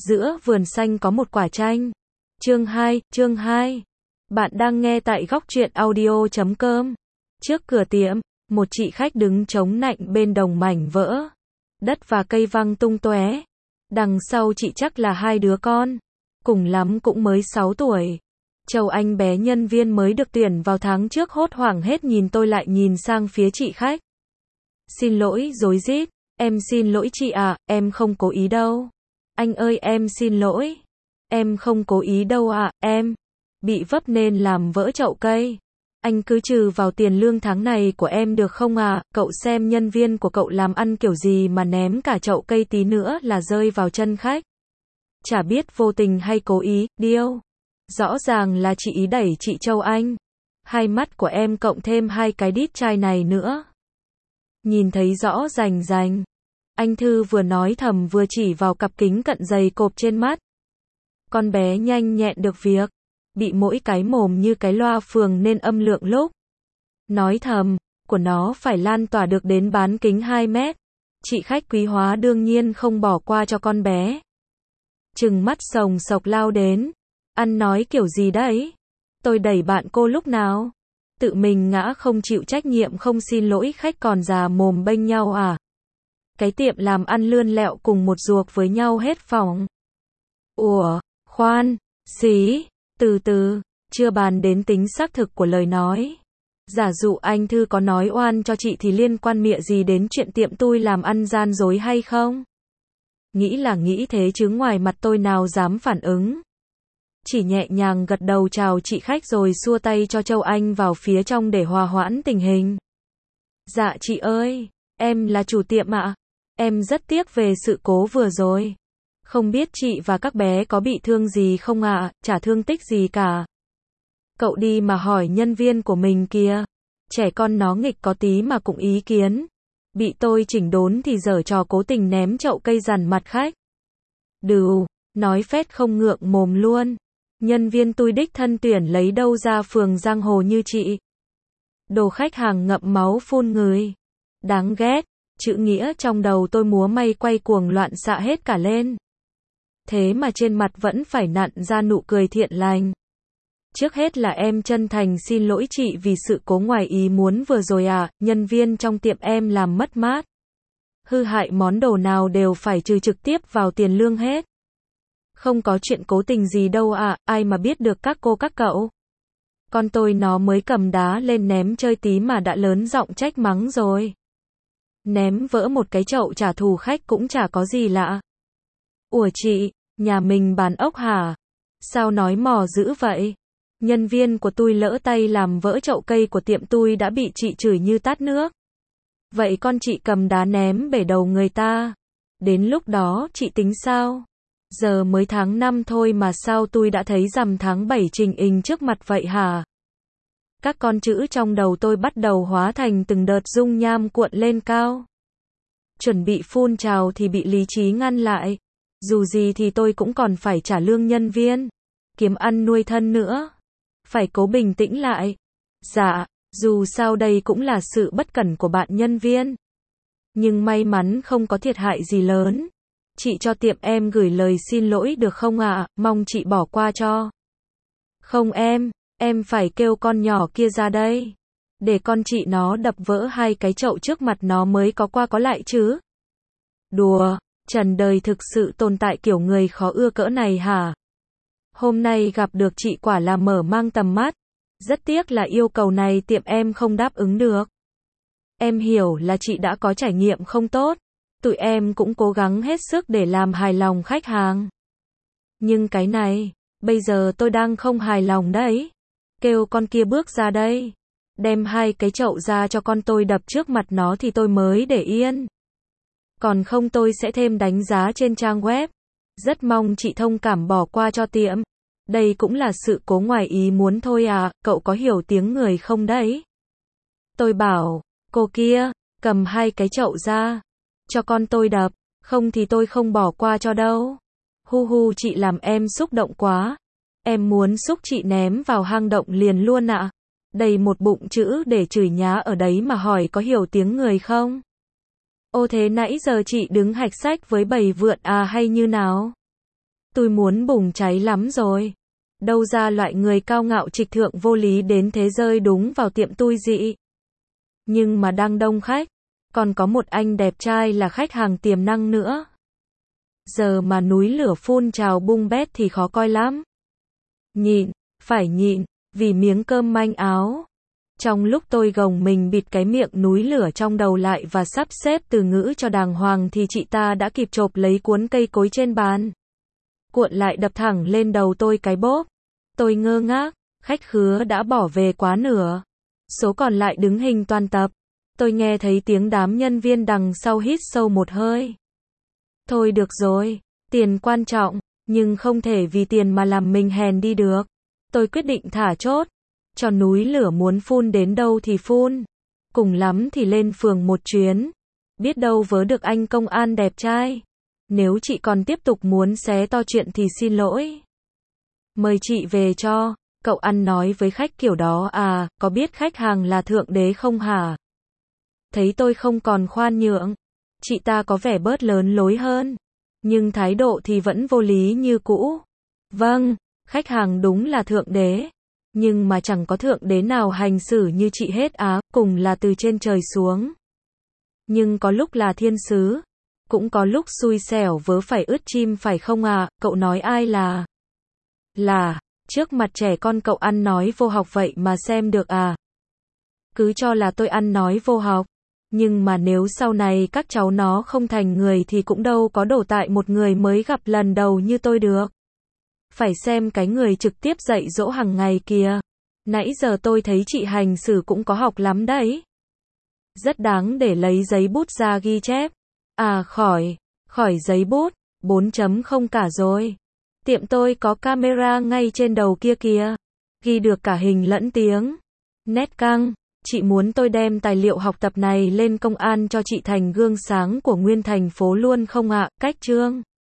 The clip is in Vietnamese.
Giữa vườn xanh có một quả chanh. Chương 2. Bạn đang nghe tại góc truyện audio.com. Trước cửa tiệm, một chị khách đứng chống nạnh bên đồng mảnh vỡ. Đất và cây văng tung tóe. Đằng sau chị chắc là hai đứa con. Cùng lắm cũng mới 6 tuổi. Châu Anh bé nhân viên mới được tuyển vào tháng trước hốt hoảng hết nhìn tôi lại nhìn sang phía chị khách. Xin lỗi rối rít. Em xin lỗi chị ạ, em không cố ý đâu. Anh ơi em xin lỗi. Em không cố ý đâu ạ, em bị vấp nên làm vỡ chậu cây. Anh cứ trừ vào tiền lương tháng này của em được không ạ? Cậu xem nhân viên của cậu làm ăn kiểu gì mà ném cả chậu cây tí nữa là rơi vào chân khách. Chả biết vô tình hay cố ý, điêu. Rõ ràng là chị ý đẩy chị Châu Anh. Hai mắt của em cộng thêm hai cái đít chai này nữa. Nhìn thấy rõ rành rành. Anh Thư vừa nói thầm vừa chỉ vào cặp kính cận dày cộp trên mắt. Con bé nhanh nhẹn được việc. Bị mỗi cái mồm như cái loa phường nên âm lượng lúc nói thầm của nó phải lan tỏa được đến bán kính 2 mét. Chị khách quý hóa đương nhiên không bỏ qua cho con bé. Trừng mắt sồng sộc lao đến. Ăn nói kiểu gì đấy? Tôi đẩy bạn cô lúc nào? Tự mình ngã không chịu trách nhiệm không xin lỗi khách còn già mồm bênh nhau à? Cái tiệm làm ăn lươn lẹo cùng một ruột với nhau hết phòng. Ủa, khoan, xí, từ từ, chưa bàn đến tính xác thực của lời nói. Giả dụ anh Thư có nói oan cho chị thì liên quan mịa gì đến chuyện tiệm tôi làm ăn gian dối hay không? Nghĩ là nghĩ thế chứ ngoài mặt tôi nào dám phản ứng. Chỉ nhẹ nhàng gật đầu chào chị khách rồi xua tay cho Châu Anh vào phía trong để hòa hoãn tình hình. Dạ chị ơi, em là chủ tiệm ạ. Em rất tiếc về sự cố vừa rồi. Không biết chị và các bé có bị thương gì không ạ? Chả thương tích gì cả. Cậu đi mà hỏi nhân viên của mình kìa. Trẻ con nó nghịch có tí mà cũng ý kiến. Bị tôi chỉnh đốn thì giở trò cố tình ném chậu cây dằn mặt khách. Đừ, nói phét không ngượng mồm luôn. Nhân viên tôi đích thân tuyển lấy đâu ra phường giang hồ như chị. Đồ khách hàng ngậm máu phun người. Đáng ghét. Chữ nghĩa trong đầu tôi múa may quay cuồng loạn xạ hết cả lên. Thế mà trên mặt vẫn phải nặn ra nụ cười thiện lành. Trước hết là em chân thành xin lỗi chị vì sự cố ngoài ý muốn vừa rồi ạ. Nhân viên trong tiệm em làm mất mát. Hư hại món đồ nào đều phải trừ trực tiếp vào tiền lương hết. Không có chuyện cố tình gì đâu ạ, ai mà biết được các cô các cậu. Con tôi nó mới cầm đá lên ném chơi tí mà đã lớn giọng trách mắng rồi. Ném vỡ một cái chậu trả thù khách cũng chả có gì lạ. Ủa chị, nhà mình bán ốc hả? Sao nói mò dữ vậy? Nhân viên của tôi lỡ tay làm vỡ chậu cây của tiệm tôi đã bị chị chửi như tát nước. Vậy con chị cầm đá ném bể đầu người ta. Đến lúc đó chị tính sao? Giờ mới tháng 5 thôi mà sao tôi đã thấy rằm tháng 7 trình hình trước mặt vậy hả? Các con chữ trong đầu tôi bắt đầu hóa thành từng đợt dung nham cuộn lên cao. Chuẩn bị phun trào thì bị lý trí ngăn lại. Dù gì thì tôi cũng còn phải trả lương nhân viên. Kiếm ăn nuôi thân nữa. Phải cố bình tĩnh lại. Dạ, dù sao đây cũng là sự bất cẩn của bạn nhân viên. Nhưng may mắn không có thiệt hại gì lớn. Chị cho tiệm em gửi lời xin lỗi được không ạ? Mong chị bỏ qua cho. Không em phải kêu con nhỏ kia ra đây. Để con chị nó đập vỡ hai cái chậu trước mặt nó mới có qua có lại chứ. Đùa, trần đời thực sự tồn tại kiểu người khó ưa cỡ này hả? Hôm nay gặp được chị quả là mở mang tầm mắt. Rất tiếc là yêu cầu này tiệm em không đáp ứng được. Em hiểu là chị đã có trải nghiệm không tốt. Tụi em cũng cố gắng hết sức để làm hài lòng khách hàng. Nhưng cái này, bây giờ tôi đang không hài lòng đấy. Kêu con kia bước ra đây. Đem hai cái chậu ra cho con tôi đập trước mặt nó thì tôi mới để yên. Còn không tôi sẽ thêm đánh giá trên trang web. Rất mong chị thông cảm bỏ qua cho tiệm. Đây cũng là sự cố ngoài ý muốn thôi à, cậu có hiểu tiếng người không đấy? Tôi bảo, cô kia, cầm hai cái chậu ra. Cho con tôi đập, không thì tôi không bỏ qua cho đâu. Hu hu chị làm em xúc động quá. Em muốn xúc chị ném vào hang động liền luôn ạ. Đầy một bụng chữ để chửi nhá ở đấy mà hỏi có hiểu tiếng người không? Ô thế nãy giờ chị đứng hạch sách với bầy vượn à hay như nào? Tôi muốn bùng cháy lắm rồi. Đâu ra loại người cao ngạo trịch thượng vô lý đến thế rơi đúng vào tiệm tôi dị. Nhưng mà đang đông khách. Còn có một anh đẹp trai là khách hàng tiềm năng nữa. Giờ mà núi lửa phun trào bung bét thì khó coi lắm. Nhịn, phải nhịn, vì miếng cơm manh áo. Trong lúc tôi gồng mình bịt cái miệng núi lửa trong đầu lại và sắp xếp từ ngữ cho đàng hoàng thì chị ta đã kịp chộp lấy cuốn cây cối trên bàn. Cuộn lại đập thẳng lên đầu tôi cái bốp. Tôi ngơ ngác, khách khứa đã bỏ về quá nửa. Số còn lại đứng hình toàn tập. Tôi nghe thấy tiếng đám nhân viên đằng sau hít sâu một hơi. Thôi được rồi, tiền quan trọng, nhưng không thể vì tiền mà làm mình hèn đi được. Tôi quyết định thả chốt. Cho núi lửa muốn phun đến đâu thì phun. Cùng lắm thì lên phường một chuyến. Biết đâu vớ được anh công an đẹp trai. Nếu chị còn tiếp tục muốn xé to chuyện thì xin lỗi. Mời chị về cho. Cậu ăn nói với khách kiểu đó à, có biết khách hàng là thượng đế không hả? Thấy tôi không còn khoan nhượng. Chị ta có vẻ bớt lớn lối hơn. Nhưng thái độ thì vẫn vô lý như cũ. Vâng, khách hàng đúng là thượng đế. Nhưng mà chẳng có thượng đế nào hành xử như chị hết á, cùng là từ trên trời xuống. Nhưng có lúc là thiên sứ. Cũng có lúc xui xẻo vớ phải ướt chim phải không à, cậu nói ai là? Trước mặt trẻ con cậu ăn nói vô học vậy mà xem được à? Cứ cho là tôi ăn nói vô học. Nhưng mà nếu sau này các cháu nó không thành người thì cũng đâu có đổ tại một người mới gặp lần đầu như tôi được. Phải xem cái người trực tiếp dạy dỗ hàng ngày kìa. Nãy giờ tôi thấy chị hành xử cũng có học lắm đấy. Rất đáng để lấy giấy bút ra ghi chép. À khỏi giấy bút, 4.0 cả rồi. Tiệm tôi có camera ngay trên đầu kia kìa. Ghi được cả hình lẫn tiếng. Nét căng. Chị muốn tôi đem tài liệu học tập này lên công an cho chị thành gương sáng của nguyên thành phố luôn không ạ? Cách chương